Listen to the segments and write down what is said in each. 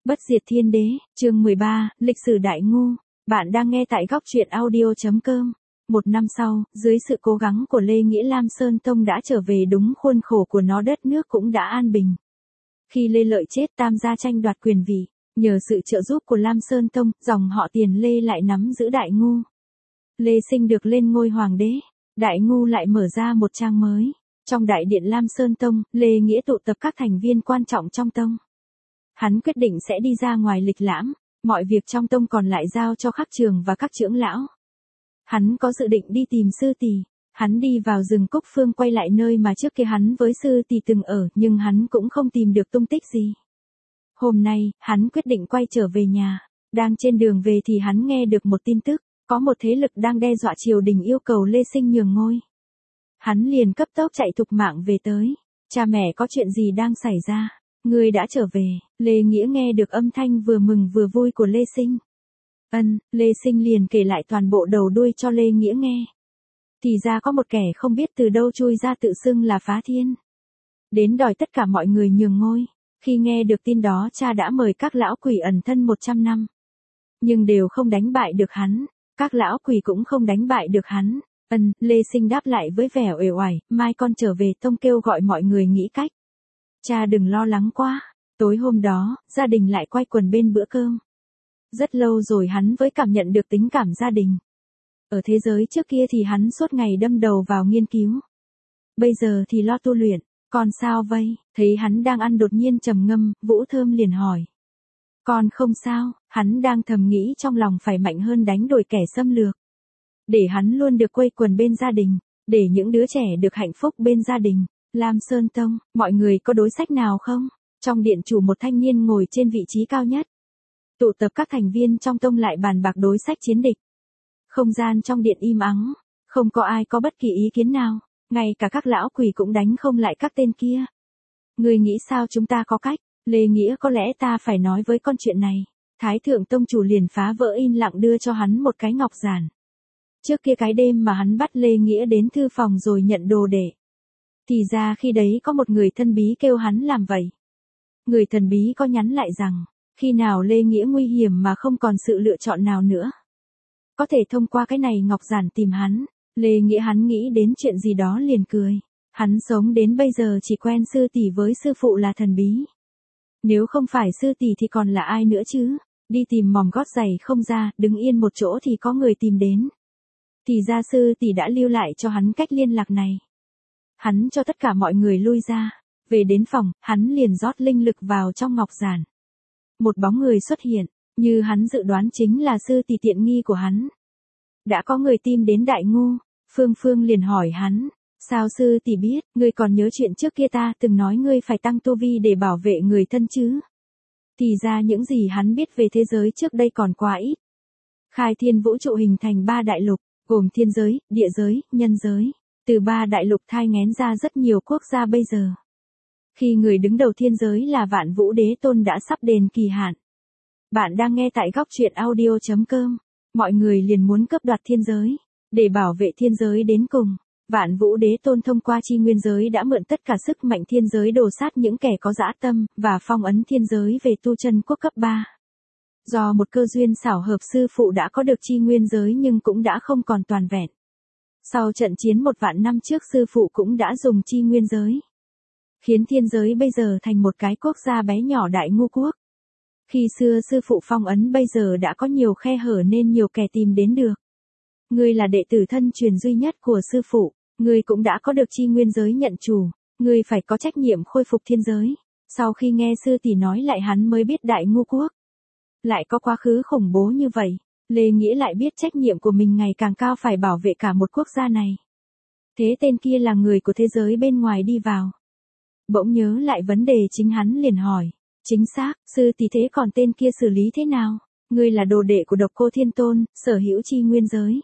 Bất diệt thiên đế, chương 13, lịch sử đại ngu. Bạn đang nghe tại góc truyện audio.com. Một năm sau, dưới sự cố gắng của Lê Nghĩa, Lam Sơn Tông đã trở về đúng khuôn khổ của nó, đất nước cũng đã an bình. Khi Lê Lợi chết, Tam gia tranh đoạt quyền vị, nhờ sự trợ giúp của Lam Sơn Tông, dòng họ Tiền Lê lại nắm giữ đại ngu. Lê Sinh được lên ngôi hoàng đế, đại ngu lại mở ra một trang mới. Trong đại điện Lam Sơn Tông, Lê Nghĩa tụ tập các thành viên quan trọng trong tông. Hắn quyết định sẽ đi ra ngoài lịch lãm, mọi việc trong tông còn lại giao cho Khắc Trường và các trưởng lão. Hắn có dự định đi tìm sư tỷ. Hắn đi vào rừng Cúc Phương, quay lại nơi mà trước kia hắn với sư tỷ từng ở, nhưng hắn cũng không tìm được tung tích gì. Hôm nay, hắn quyết định quay trở về nhà. Đang trên đường về thì hắn nghe được một tin tức, có một thế lực đang đe dọa triều đình, yêu cầu Lê Sinh nhường ngôi. Hắn liền cấp tốc chạy thục mạng về tới. Cha mẹ, có chuyện gì đang xảy ra? Ngươi đã trở về. Lê Nghĩa nghe được âm thanh vừa mừng vừa vui của Lê Sinh. Lê Sinh liền kể lại toàn bộ đầu đuôi cho Lê Nghĩa nghe. Thì ra có một kẻ không biết từ đâu chui ra tự xưng là Phá Thiên, đến đòi tất cả mọi người nhường ngôi. Khi nghe được tin đó, cha đã mời các lão quỷ ẩn thân 100 năm. Nhưng đều không đánh bại được hắn. Các lão quỷ cũng không đánh bại được hắn. Lê Sinh đáp lại với vẻ uể oải, mai con trở về tông kêu gọi mọi người nghĩ cách. Cha đừng lo lắng quá. Tối hôm đó, gia đình lại quay quần bên bữa cơm. Rất lâu rồi hắn mới cảm nhận được tình cảm gia đình. Ở thế giới trước kia thì hắn suốt ngày đâm đầu vào nghiên cứu. Bây giờ thì lo tu luyện. Con sao vậy? Thấy hắn đang ăn đột nhiên trầm ngâm, Vũ Thơm liền hỏi. Con không sao. Hắn đang thầm nghĩ trong lòng phải mạnh hơn đánh đuổi kẻ xâm lược. Để hắn luôn được quây quần bên gia đình. Để những đứa trẻ được hạnh phúc bên gia đình. Lam Sơn Tông, mọi người có đối sách nào không? Trong điện chủ một thanh niên ngồi trên vị trí cao nhất. Tụ tập các thành viên trong tông lại bàn bạc đối sách chiến địch. Không gian trong điện im ắng, không có ai có bất kỳ ý kiến nào, ngay cả các lão quỷ cũng đánh không lại các tên kia. Người nghĩ sao chúng ta có cách? Lê Nghĩa, có lẽ ta phải nói với con chuyện này. Thái thượng tông chủ liền phá vỡ im lặng đưa cho hắn một cái ngọc giản. Trước kia cái đêm mà hắn bắt Lê Nghĩa đến thư phòng rồi nhận đồ đệ. Thì ra khi đấy có một người thân bí kêu hắn làm vậy. Người thần bí có nhắn lại rằng, khi nào Lê Nghĩa nguy hiểm mà không còn sự lựa chọn nào nữa, có thể thông qua cái này ngọc giản tìm hắn. Lê Nghĩa hắn nghĩ đến chuyện gì đó liền cười. Hắn sống đến bây giờ chỉ quen sư tỷ với sư phụ là thần bí. Nếu không phải sư tỷ thì còn là ai nữa chứ? Đi tìm mỏm gót giày không ra, đứng yên một chỗ thì có người tìm đến. Thì ra sư tỷ đã lưu lại cho hắn cách liên lạc này. Hắn cho tất cả mọi người lui ra. Về đến phòng, hắn liền rót linh lực vào trong ngọc giản. Một bóng người xuất hiện, như hắn dự đoán chính là sư tỷ tiện nghi của hắn. Đã có người tìm đến đại ngu. Phương Phương liền hỏi hắn, sao sư tỷ biết? Ngươi còn nhớ chuyện trước kia ta từng nói ngươi phải tăng tu vi để bảo vệ người thân chứ? Thì ra những gì hắn biết về thế giới trước đây còn quá ít. Khai thiên vũ trụ hình thành 3 đại lục, gồm thiên giới, địa giới, nhân giới. Từ 3 đại lục thai nghén ra rất nhiều quốc gia bây giờ. Khi người đứng đầu thiên giới là Vạn Vũ Đế Tôn đã sắp đền kỳ hạn. Bạn đang nghe tại góc truyện audio.com. Mọi người liền muốn cướp đoạt thiên giới. Để bảo vệ thiên giới đến cùng, Vạn Vũ Đế Tôn thông qua chi nguyên giới đã mượn tất cả sức mạnh thiên giới đổ sát những kẻ có dã tâm, và phong ấn thiên giới về tu chân quốc cấp 3. Do một cơ duyên xảo hợp, sư phụ đã có được chi nguyên giới nhưng cũng đã không còn toàn vẹn. Sau trận chiến 1 vạn năm trước, sư phụ cũng đã dùng chi nguyên giới, khiến thiên giới bây giờ thành một cái quốc gia bé nhỏ đại ngu quốc. Khi xưa sư phụ phong ấn bây giờ đã có nhiều khe hở nên nhiều kẻ tìm đến được. Ngươi là đệ tử thân truyền duy nhất của sư phụ, ngươi cũng đã có được chi nguyên giới nhận chủ, ngươi phải có trách nhiệm khôi phục thiên giới. Sau khi nghe sư tỷ nói lại hắn mới biết đại ngu quốc lại có quá khứ khủng bố như vậy. Lê Nghĩa lại biết trách nhiệm của mình ngày càng cao, phải bảo vệ cả một quốc gia này. Thế tên kia là người của thế giới bên ngoài đi vào. Bỗng nhớ lại vấn đề chính, hắn liền hỏi. Chính xác, sư tỷ, thế còn tên kia xử lý thế nào? Ngươi là đồ đệ của Độc Cô Thiên Tôn, sở hữu chi nguyên giới.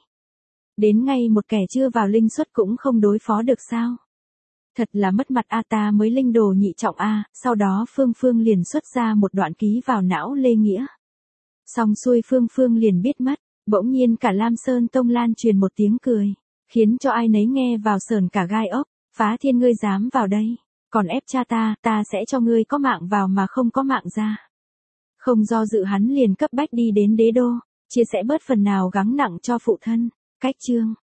Đến ngay một kẻ chưa vào linh xuất cũng không đối phó được sao? Thật là mất mặt a, ta mới linh đồ nhị trọng a. Sau đó Phương Phương liền xuất ra một đoạn ký vào não Lê Nghĩa. Xong xuôi Phương Phương liền biết mất. Bỗng nhiên cả Lam Sơn Tông lan truyền một tiếng cười, khiến cho ai nấy nghe vào sởn cả gai ốc. Phá Thiên, ngươi dám vào đây, còn ép cha ta, ta sẽ cho ngươi có mạng vào mà không có mạng ra. Không do dự hắn liền cấp bách đi đến đế đô, chia sẻ bớt phần nào gắng nặng cho phụ thân. Cách chương